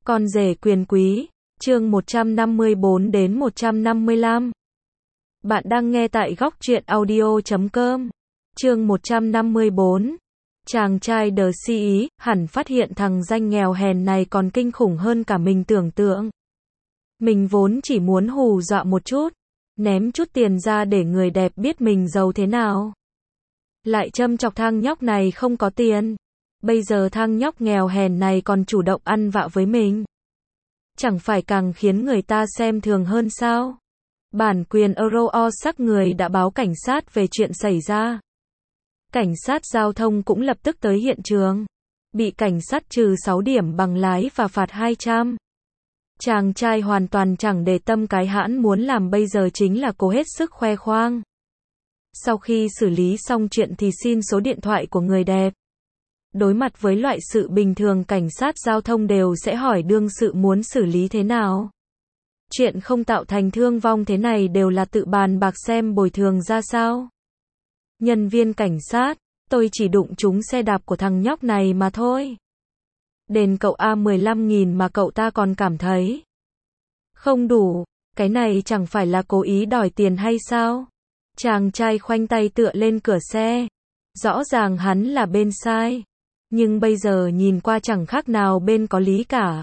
Con rể quyền quý, chương 154 đến 155. Bạn đang nghe tại góc truyện audio.com. Chương 154. Chàng trai đờ si ý, hẳn phát hiện thằng danh nghèo hèn này còn kinh khủng hơn cả mình tưởng tượng. Mình vốn chỉ muốn hù dọa một chút, ném chút tiền ra để người đẹp biết mình giàu thế nào. Lại châm chọc thằng nhóc này không có tiền. Bây giờ thằng nhóc nghèo hèn này còn chủ động ăn vạ với mình. Chẳng phải càng khiến người ta xem thường hơn sao? Bản quyền Euro sắc người đã báo cảnh sát về chuyện xảy ra. Cảnh sát giao thông cũng lập tức tới hiện trường. Bị cảnh sát trừ 6 điểm bằng lái và phạt 200. Chàng trai hoàn toàn chẳng để tâm cái hãn muốn làm bây giờ chính là cố hết sức khoe khoang. Sau khi xử lý xong chuyện thì xin số điện thoại của người đẹp. Đối mặt với loại sự bình thường cảnh sát giao thông đều sẽ hỏi đương sự muốn xử lý thế nào. Chuyện không tạo thành thương vong thế này đều là tự bàn bạc xem bồi thường ra sao. Nhân viên cảnh sát, tôi chỉ đụng trúng xe đạp của thằng nhóc này mà thôi. Đền cậu 15.000 mà cậu ta còn cảm thấy không đủ, cái này chẳng phải là cố ý đòi tiền hay sao? Chàng trai khoanh tay tựa lên cửa xe. Rõ ràng hắn là bên sai. Nhưng bây giờ nhìn qua chẳng khác nào bên có lý cả.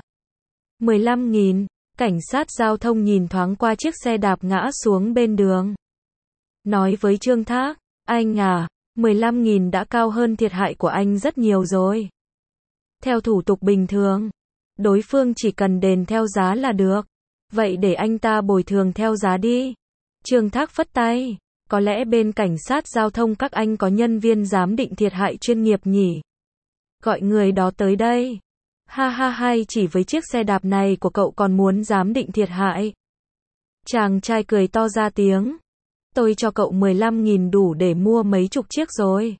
15.000, cảnh sát giao thông nhìn thoáng qua chiếc xe đạp ngã xuống bên đường. Nói với Trương Thác, anh à, 15.000 đã cao hơn thiệt hại của anh rất nhiều rồi. Theo thủ tục bình thường, đối phương chỉ cần đền theo giá là được. Vậy để anh ta bồi thường theo giá đi. Trương Thác phất tay, có lẽ bên cảnh sát giao thông các anh có nhân viên giám định thiệt hại chuyên nghiệp nhỉ? Gọi người đó tới đây. Ha ha hay, chỉ với chiếc xe đạp này của cậu còn muốn giám định thiệt hại. Chàng trai cười to ra tiếng. Tôi cho cậu 15.000 đủ để mua mấy chục chiếc rồi.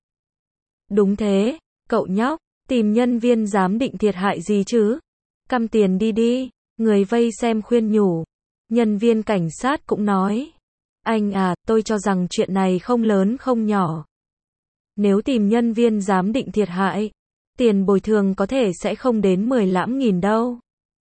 Đúng thế, cậu nhóc, tìm nhân viên giám định thiệt hại gì chứ? Căm tiền đi đi, người vây xem khuyên nhủ. Nhân viên cảnh sát cũng nói. Anh à, tôi cho rằng chuyện này không lớn không nhỏ. Nếu tìm nhân viên giám định thiệt hại, tiền bồi thường có thể sẽ không đến 15.000 đâu.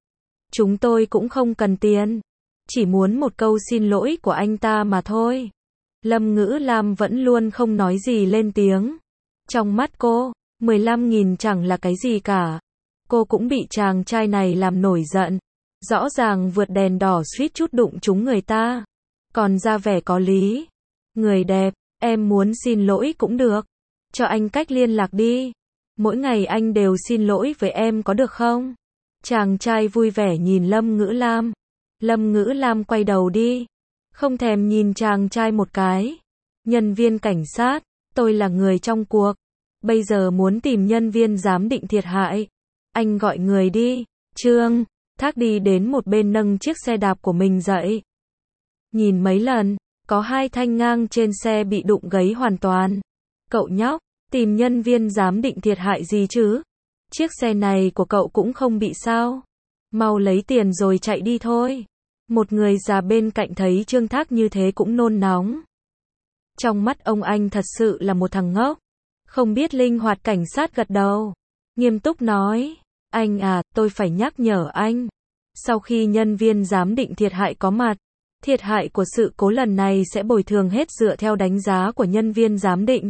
Chúng tôi cũng không cần tiền. Chỉ muốn một câu xin lỗi của anh ta mà thôi. Lâm Ngữ Lam vẫn luôn không nói gì lên tiếng. Trong mắt cô, 15.000 chẳng là cái gì cả. Cô cũng bị chàng trai này làm nổi giận. Rõ ràng vượt đèn đỏ suýt chút đụng trúng người ta. Còn ra vẻ có lý. Người đẹp, em muốn xin lỗi cũng được. Cho anh cách liên lạc đi. Mỗi ngày anh đều xin lỗi với em có được không? Chàng trai vui vẻ nhìn Lâm Ngữ Lam. Lâm Ngữ Lam quay đầu đi. Không thèm nhìn chàng trai một cái. Nhân viên cảnh sát, tôi là người trong cuộc. Bây giờ muốn tìm nhân viên giám định thiệt hại. Anh gọi người đi. Trương Thác đi đến một bên nâng chiếc xe đạp của mình dậy. Nhìn mấy lần, có 2 thanh ngang trên xe bị đụng gấy hoàn toàn. Cậu nhóc, tìm nhân viên giám định thiệt hại gì chứ? Chiếc xe này của cậu cũng không bị sao? Mau lấy tiền rồi chạy đi thôi. Một người già bên cạnh thấy Trương Thác như thế cũng nôn nóng. Trong mắt ông anh thật sự là một thằng ngốc. Không biết linh hoạt. Cảnh sát gật đầu. Nghiêm túc nói. Anh à, tôi phải nhắc nhở anh. Sau khi nhân viên giám định thiệt hại có mặt, thiệt hại của sự cố lần này sẽ bồi thường hết dựa theo đánh giá của nhân viên giám định.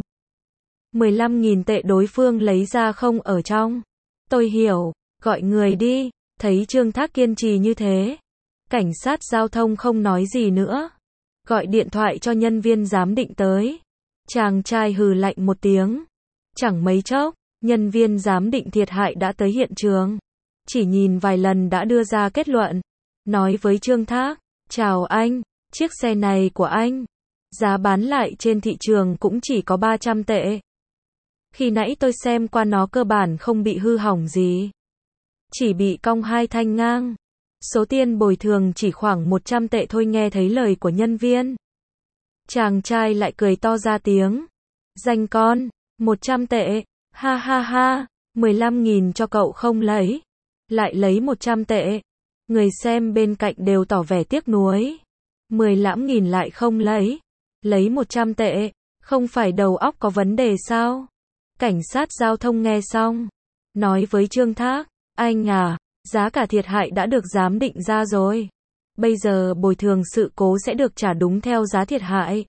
15.000 tệ đối phương lấy ra không ở trong. Tôi hiểu, gọi người đi. Thấy Trương Thác kiên trì như thế, cảnh sát giao thông không nói gì nữa. Gọi điện thoại cho nhân viên giám định tới. Chàng trai hừ lạnh một tiếng. Chẳng mấy chốc, nhân viên giám định thiệt hại đã tới hiện trường. Chỉ nhìn vài lần đã đưa ra kết luận. Nói với Trương Thác, chào anh, chiếc xe này của anh. Giá bán lại trên thị trường cũng chỉ có 300 tệ. Khi nãy tôi xem qua nó cơ bản không bị hư hỏng gì. Chỉ bị cong 2 thanh ngang. Số tiền bồi thường chỉ khoảng 100 tệ thôi. Nghe thấy lời của nhân viên, chàng trai lại cười to ra tiếng. Danh con, 100 tệ, ha ha ha, 15.000 cho cậu không lấy. Lại lấy 100 tệ. Người xem bên cạnh đều tỏ vẻ tiếc nuối. 15.000 lại không lấy. Lấy 100 tệ, không phải đầu óc có vấn đề sao? Cảnh sát giao thông nghe xong, nói với Trương Thác, anh à, Giá cả thiệt hại đã được giám định ra rồi. Bây giờ bồi thường sự cố sẽ được trả đúng theo giá thiệt hại.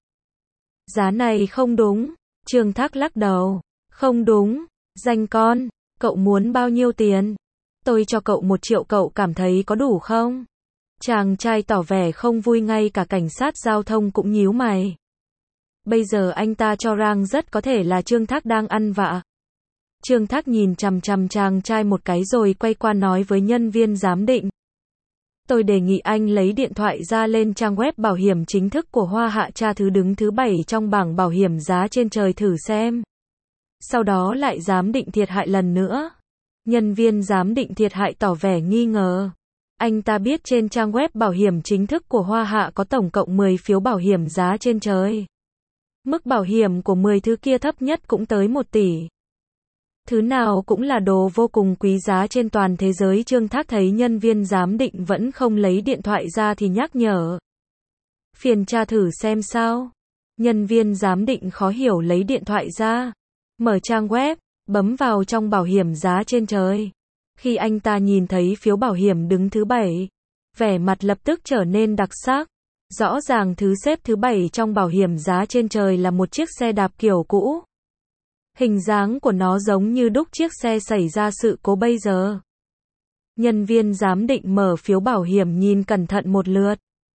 Giá này không đúng. Trương Thác lắc đầu. Không đúng. Danh con, cậu muốn bao nhiêu tiền? Tôi cho cậu 1 triệu, cậu cảm thấy có đủ không? Chàng trai tỏ vẻ không vui, ngay cả cảnh sát giao thông cũng nhíu mày. Bây giờ anh ta cho rằng rất có thể là Trương Thác đang ăn vạ. Trương Thác nhìn chằm chằm chàng trai một cái rồi quay qua nói với nhân viên giám định. Tôi đề nghị anh lấy điện thoại ra lên trang web bảo hiểm chính thức của Hoa Hạ, tra thứ đứng thứ 7 trong bảng bảo hiểm giá trên trời thử xem. Sau đó lại giám định thiệt hại lần nữa. Nhân viên giám định thiệt hại tỏ vẻ nghi ngờ. Anh ta biết trên trang web bảo hiểm chính thức của Hoa Hạ có tổng cộng 10 phiếu bảo hiểm giá trên trời. Mức bảo hiểm của 10 thứ kia thấp nhất cũng tới 1 tỷ. Thứ nào cũng là đồ vô cùng quý giá trên toàn thế giới. Trương Thác thấy nhân viên giám định vẫn không lấy điện thoại ra thì nhắc nhở. Phiền tra thử xem sao. Nhân viên giám định khó hiểu lấy điện thoại ra. Mở trang web, bấm vào trong bảo hiểm giá trên trời. Khi anh ta nhìn thấy phiếu bảo hiểm đứng thứ 7, vẻ mặt lập tức trở nên đặc sắc. Rõ ràng thứ xếp thứ 7 trong bảo hiểm giá trên trời là một chiếc xe đạp kiểu cũ. Hình dáng của nó giống như đúc chiếc xe xảy ra sự cố bây giờ. Nhân viên giám định mở phiếu bảo hiểm nhìn cẩn thận một lượt.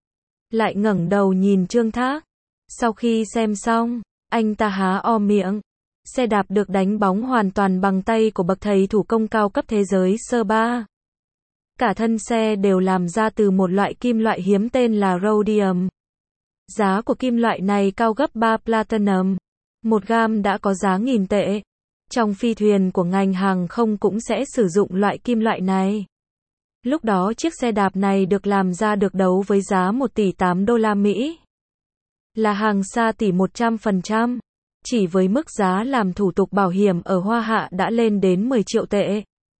Lại ngẩng đầu nhìn Trương Thác. Sau khi xem xong, anh ta há o miệng. Xe đạp được đánh bóng hoàn toàn bằng tay của bậc thầy thủ công cao cấp thế giới Sir Ba. Cả thân xe đều làm ra từ một loại kim loại hiếm tên là rhodium. Giá của kim loại này cao gấp 3 platinum. 1 gam đã có giá nghìn tệ. Trong phi thuyền của ngành hàng không cũng sẽ sử dụng loại kim loại này. Lúc đó chiếc xe đạp này được làm ra được đấu với giá 1 tỷ 8 đô la Mỹ. Là hàng xa tỷ 100%. Chỉ với mức giá làm thủ tục bảo hiểm ở Hoa Hạ đã lên đến 10 triệu tệ.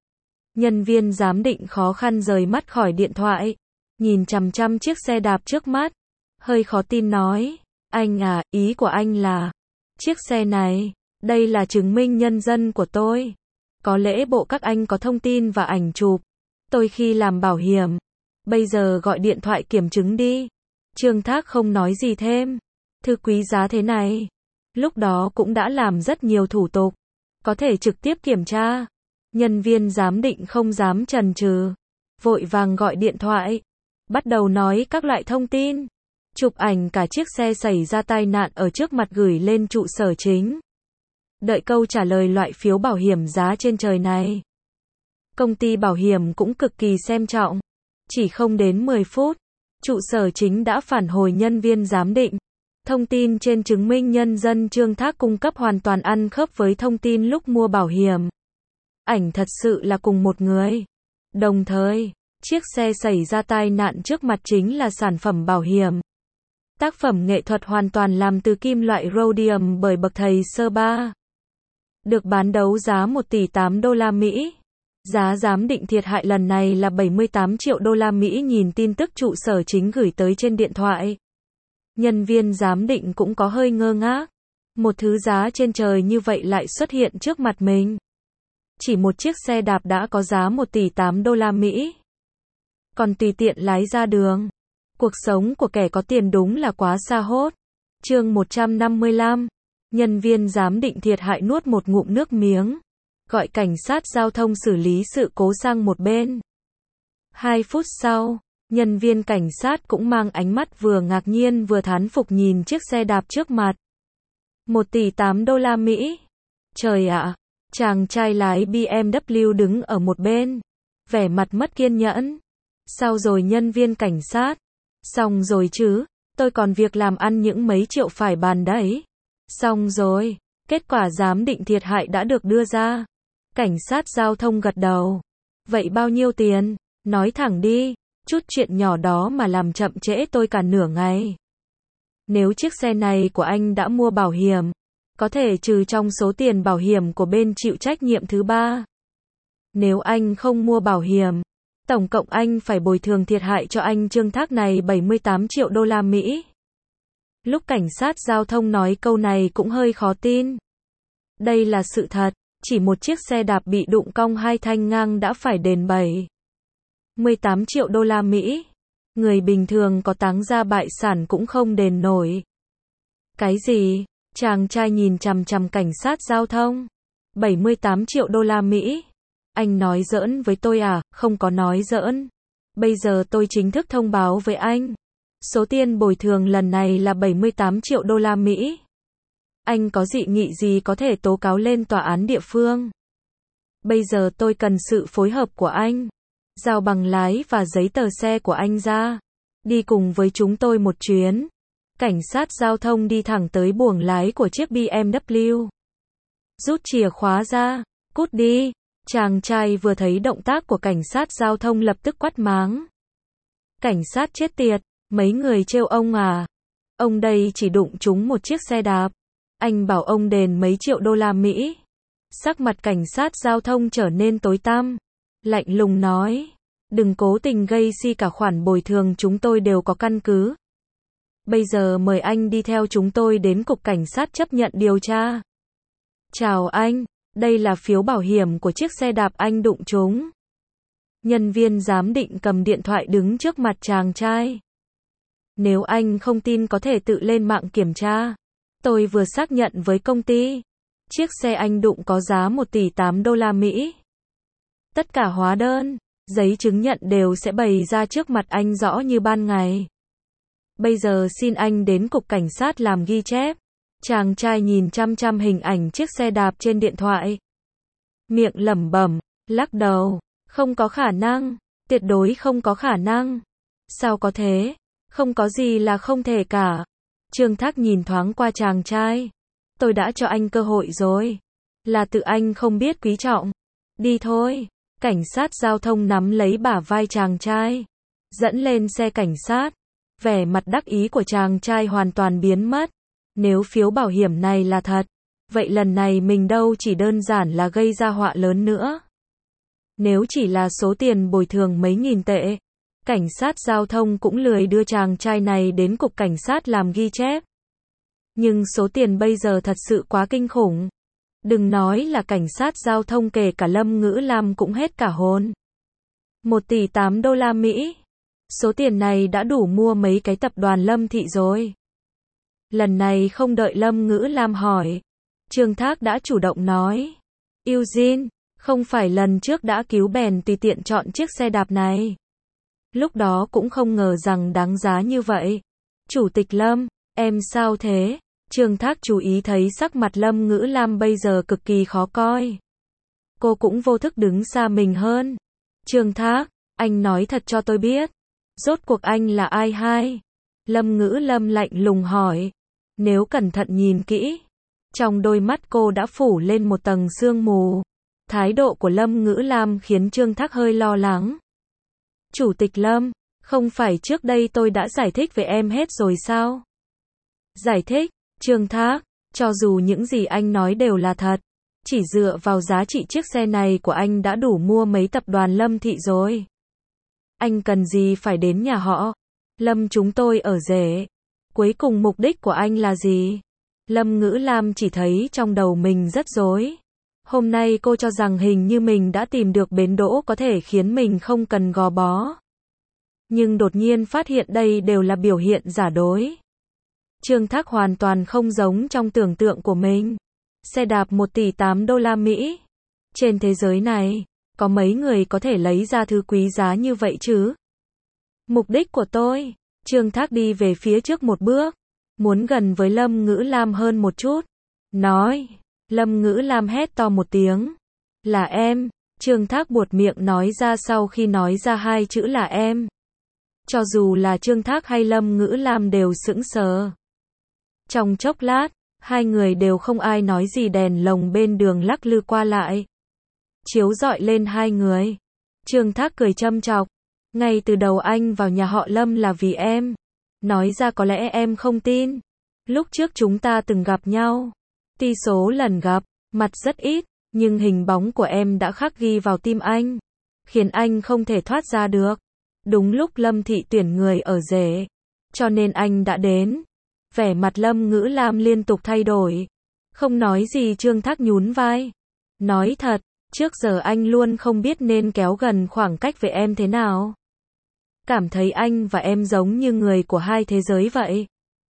Nhân viên giám định khó khăn rời mắt khỏi điện thoại. Nhìn chằm chằm chiếc xe đạp trước mắt. Hơi khó tin nói. Anh à, ý của anh là... Chiếc xe này, đây là chứng minh nhân dân của tôi. Có lẽ bộ các anh có thông tin và ảnh chụp. Tôi khi làm bảo hiểm. Bây giờ gọi điện thoại kiểm chứng đi. Trương Thác không nói gì thêm. Thứ quý giá thế này. Lúc đó cũng đã làm rất nhiều thủ tục. Có thể trực tiếp kiểm tra. Nhân viên giám định không dám chần chừ. Vội vàng gọi điện thoại. Bắt đầu nói các loại thông tin. Chụp ảnh cả chiếc xe xảy ra tai nạn ở trước mặt gửi lên trụ sở chính. Đợi câu trả lời loại phiếu bảo hiểm giá trên trời này. Công ty bảo hiểm cũng cực kỳ xem trọng. Chỉ không đến 10 phút, trụ sở chính đã phản hồi nhân viên giám định. Thông tin trên chứng minh nhân dân Trương Thác cung cấp hoàn toàn ăn khớp với thông tin lúc mua bảo hiểm. Ảnh thật sự là cùng một người. Đồng thời, chiếc xe xảy ra tai nạn trước mặt chính là sản phẩm bảo hiểm. Tác phẩm nghệ thuật hoàn toàn làm từ kim loại rhodium bởi bậc thầy Sir Ba. Được bán đấu giá 1 tỷ 8 đô la Mỹ. Giá giám định thiệt hại lần này là 78 triệu đô la Mỹ. Nhìn tin tức trụ sở chính gửi tới trên điện thoại. Nhân viên giám định cũng có hơi ngơ ngác. Một thứ giá trên trời như vậy lại xuất hiện trước mặt mình. Chỉ một chiếc xe đạp đã có giá 1 tỷ 8 đô la Mỹ. Còn tùy tiện lái ra đường. Cuộc sống của kẻ có tiền đúng là quá xa hốt. Chương 155. Nhân viên giám định thiệt hại nuốt một ngụm nước miếng. Gọi cảnh sát giao thông xử lý sự cố sang một bên. 2 phút sau, nhân viên cảnh sát cũng mang ánh mắt vừa ngạc nhiên vừa thán phục nhìn chiếc xe đạp trước mặt. 1 tỷ 8 đô la Mỹ. Trời ạ, chàng trai lái BMW đứng ở một bên. Vẻ mặt mất kiên nhẫn. Sao rồi nhân viên cảnh sát? Xong rồi chứ, tôi còn việc làm ăn những mấy triệu phải bàn đấy. Xong rồi, kết quả giám định thiệt hại đã được đưa ra. Cảnh sát giao thông gật đầu. Vậy bao nhiêu tiền? Nói thẳng đi, chút chuyện nhỏ đó mà làm chậm trễ tôi cả nửa ngày. Nếu chiếc xe này của anh đã mua bảo hiểm, có thể trừ trong số tiền bảo hiểm của bên chịu trách nhiệm thứ ba. Nếu anh không mua bảo hiểm, tổng cộng anh phải bồi thường thiệt hại cho anh Trương Thác này 78 triệu đô la Mỹ. Lúc cảnh sát giao thông nói câu này cũng hơi khó tin. Đây là sự thật, chỉ một chiếc xe đạp bị đụng cong 2 thanh ngang đã phải đền 7 18 triệu đô la Mỹ. Người bình thường có táng ra bại sản cũng không đền nổi. Cái gì? Chàng trai nhìn chằm chằm cảnh sát giao thông. 78 triệu đô la Mỹ. Anh nói giỡn với tôi à? Không có nói giỡn. Bây giờ tôi chính thức thông báo với anh. Số tiền bồi thường lần này là 78 triệu đô la Mỹ. Anh có dị nghị gì có thể tố cáo lên tòa án địa phương. Bây giờ tôi cần sự phối hợp của anh. Giao bằng lái và giấy tờ xe của anh ra. Đi cùng với chúng tôi một chuyến. Cảnh sát giao thông đi thẳng tới buồng lái của chiếc BMW. Rút chìa khóa ra. Cút đi. Chàng trai vừa thấy động tác của cảnh sát giao thông lập tức quát mắng. Cảnh sát chết tiệt, mấy người trêu ông à? Ông đây chỉ đụng trúng một chiếc xe đạp. Anh bảo ông đền mấy triệu đô la Mỹ. Sắc mặt cảnh sát giao thông trở nên tối tăm. Lạnh lùng nói. Đừng cố tình gây si cả khoản bồi thường chúng tôi đều có căn cứ. Bây giờ mời anh đi theo chúng tôi đến cục cảnh sát chấp nhận điều tra. Chào anh, đây là phiếu bảo hiểm của chiếc xe đạp anh đụng trúng. Nhân viên giám định cầm điện thoại đứng trước mặt chàng trai. Nếu anh không tin có thể tự lên mạng kiểm tra. Tôi vừa xác nhận với công ty. Chiếc xe anh đụng có giá 1 tỷ 8 đô la Mỹ. Tất cả hóa đơn, giấy chứng nhận đều sẽ bày ra trước mặt anh rõ như ban ngày. Bây giờ xin anh đến cục cảnh sát làm ghi chép. Chàng trai nhìn chăm chăm hình ảnh chiếc xe đạp trên điện thoại. Miệng lẩm bẩm, lắc đầu. Không có khả năng, tuyệt đối không có khả năng. Sao có thế? Không có gì là không thể cả. Trương Thác nhìn thoáng qua chàng trai. Tôi đã cho anh cơ hội rồi. Là tự anh không biết quý trọng. Đi thôi. Cảnh sát giao thông nắm lấy bả vai chàng trai. Dẫn lên xe cảnh sát. Vẻ mặt đắc ý của chàng trai hoàn toàn biến mất. Nếu phiếu bảo hiểm này là thật, vậy lần này mình đâu chỉ đơn giản là gây ra họa lớn nữa. Nếu chỉ là số tiền bồi thường mấy nghìn tệ, cảnh sát giao thông cũng lười đưa chàng trai này đến cục cảnh sát làm ghi chép. Nhưng số tiền bây giờ thật sự quá kinh khủng. Đừng nói là cảnh sát giao thông, kể cả Lâm Ngữ Lam cũng hết cả hồn. 1 tỷ 8 đô la Mỹ. Số tiền này đã đủ mua mấy cái tập đoàn Lâm Thị rồi. Lần này không đợi Lâm Ngữ Lam hỏi, Trương Thác đã chủ động nói. Eugene, không phải lần trước đã cứu bèn tùy tiện chọn chiếc xe đạp này. Lúc đó cũng không ngờ rằng đáng giá như vậy. Chủ tịch Lâm, em sao thế? Trương Thác chú ý thấy sắc mặt Lâm Ngữ Lam bây giờ cực kỳ khó coi. Cô cũng vô thức đứng xa mình hơn. Trương Thác, anh nói thật cho tôi biết. Rốt cuộc anh là ai hai? Lâm Ngữ Lam lạnh lùng hỏi. Nếu cẩn thận nhìn kỹ, trong đôi mắt cô đã phủ lên một tầng sương mù. Thái độ của Lâm Ngữ Lam khiến Trương Thác hơi lo lắng. Chủ tịch Lâm, không phải trước đây tôi đã giải thích với em hết rồi sao? Giải thích, Trương Thác, cho dù những gì anh nói đều là thật, chỉ dựa vào giá trị chiếc xe này của anh đã đủ mua mấy tập đoàn Lâm Thị rồi. Anh cần gì phải đến nhà họ Lâm chúng tôi ở rể? Cuối cùng mục đích của anh là gì? Lâm Ngữ Lam chỉ thấy trong đầu mình rất rối. Hôm nay cô cho rằng hình như mình đã tìm được bến đỗ có thể khiến mình không cần gò bó. Nhưng đột nhiên phát hiện đây đều là biểu hiện giả dối. Trương Thác hoàn toàn không giống trong tưởng tượng của mình. Xe đạp 1 tỷ 8 đô la Mỹ. Trên thế giới này, có mấy người có thể lấy ra thứ quý giá như vậy chứ? Mục đích của tôi, Trương Thác đi về phía trước một bước, muốn gần với Lâm Ngữ Lam hơn một chút. Nói, Lâm Ngữ Lam hét to một tiếng. Là em, Trương Thác buột miệng nói ra sau khi nói ra hai chữ là em. Cho dù là Trương Thác hay Lâm Ngữ Lam đều sững sờ. Trong chốc lát, hai người đều không ai nói gì, đèn lồng bên đường lắc lư qua lại, chiếu rọi lên hai người. Trương Thác cười châm chọc. Ngay từ đầu anh vào nhà họ Lâm là vì em. Nói ra có lẽ em không tin. Lúc trước chúng ta từng gặp nhau. Tuy số lần gặp, mặt rất ít, nhưng hình bóng của em đã khắc ghi vào tim anh, khiến anh không thể thoát ra được. Đúng lúc Lâm Thị tuyển người ở rể, cho nên anh đã đến. Vẻ mặt Lâm Ngữ Lam liên tục thay đổi. Không nói gì, Trương Thác nhún vai. Nói thật, Trước giờ anh luôn không biết nên kéo gần khoảng cách với em thế nào. Cảm thấy anh và em giống như người của hai thế giới vậy.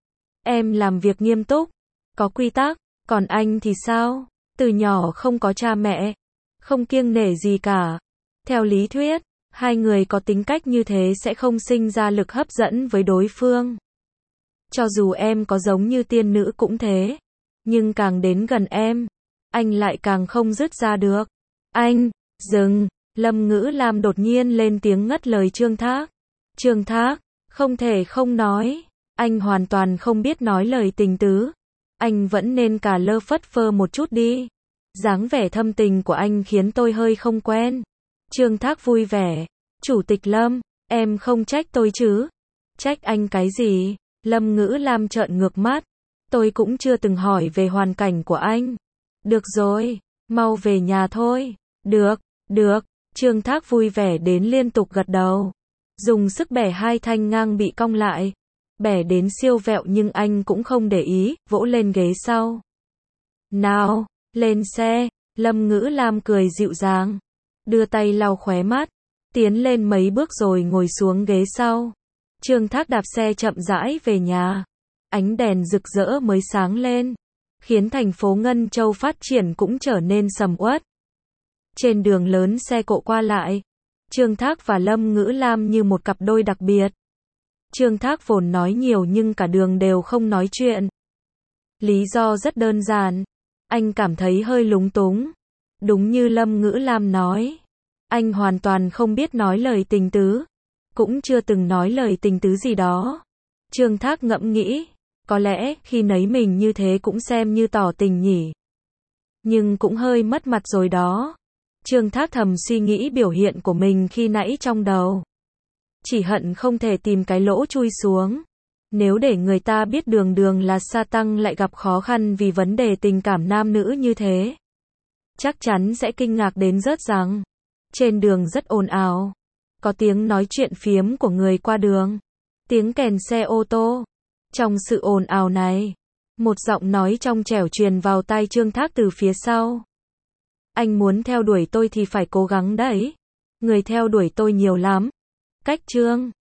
Em làm việc nghiêm túc, có quy tắc, còn anh thì sao? Từ nhỏ không có cha mẹ, không kiêng nể gì cả. Theo lý thuyết, hai người có tính cách như thế sẽ không sinh ra lực hấp dẫn với đối phương. Cho dù em có giống như tiên nữ cũng thế, nhưng càng đến gần em, anh lại càng không dứt ra được. Anh, dừng, Lâm Ngữ Lam đột nhiên lên tiếng ngắt lời Trương Thác. Trương Thác, không thể không nói, anh hoàn toàn không biết nói lời tình tứ. Anh vẫn nên cả lơ phất phơ một chút đi. Dáng vẻ thâm tình của anh khiến tôi hơi không quen. Trương Thác vui vẻ. Chủ tịch Lâm, em không trách tôi chứ? Trách anh cái gì? Lâm Ngữ Lam trợn ngược mắt. Tôi cũng chưa từng hỏi về hoàn cảnh của anh. Được rồi, mau về nhà thôi. Được, được. Trương Thác vui vẻ đến liên tục gật đầu. Dùng sức bẻ hai thanh ngang bị cong lại. Bẻ đến siêu vẹo nhưng anh cũng không để ý, vỗ lên ghế sau. Nào, lên xe. Lâm Ngữ Lam cười dịu dàng. Đưa tay lau khóe mắt. Tiến lên mấy bước rồi ngồi xuống ghế sau. Trương Thác đạp xe chậm rãi về nhà. Ánh đèn rực rỡ mới sáng lên, khiến thành phố Ngân Châu phát triển cũng trở nên sầm uất. Trên đường lớn xe cộ qua lại. Trương Thác và Lâm Ngữ Lam như một cặp đôi đặc biệt. Trương Thác vốn nói nhiều nhưng cả đường đều không nói chuyện. Lý do rất đơn giản. Anh cảm thấy hơi lúng túng. Đúng như Lâm Ngữ Lam nói. Anh hoàn toàn không biết nói lời tình tứ. Cũng chưa từng nói lời tình tứ gì đó. Trương Thác ngẫm nghĩ. Có lẽ khi nấy mình như thế cũng xem như tỏ tình nhỉ. Nhưng cũng hơi mất mặt rồi đó. Trương Thác thầm suy nghĩ biểu hiện của mình khi nãy trong đầu. Chỉ hận không thể tìm cái lỗ chui xuống. Nếu để người ta biết đường đường là sa tăng lại gặp khó khăn vì vấn đề tình cảm nam nữ như thế, chắc chắn sẽ kinh ngạc đến rớt rằng. Trên đường rất ồn ào. Có tiếng nói chuyện phiếm của người qua đường. Tiếng kèn xe ô tô. Trong sự ồn ào này, một giọng nói trong trẻo truyền vào tai Trương Thác từ phía sau. Anh muốn theo đuổi tôi thì phải cố gắng đấy. Người theo đuổi tôi nhiều lắm. Cách Trương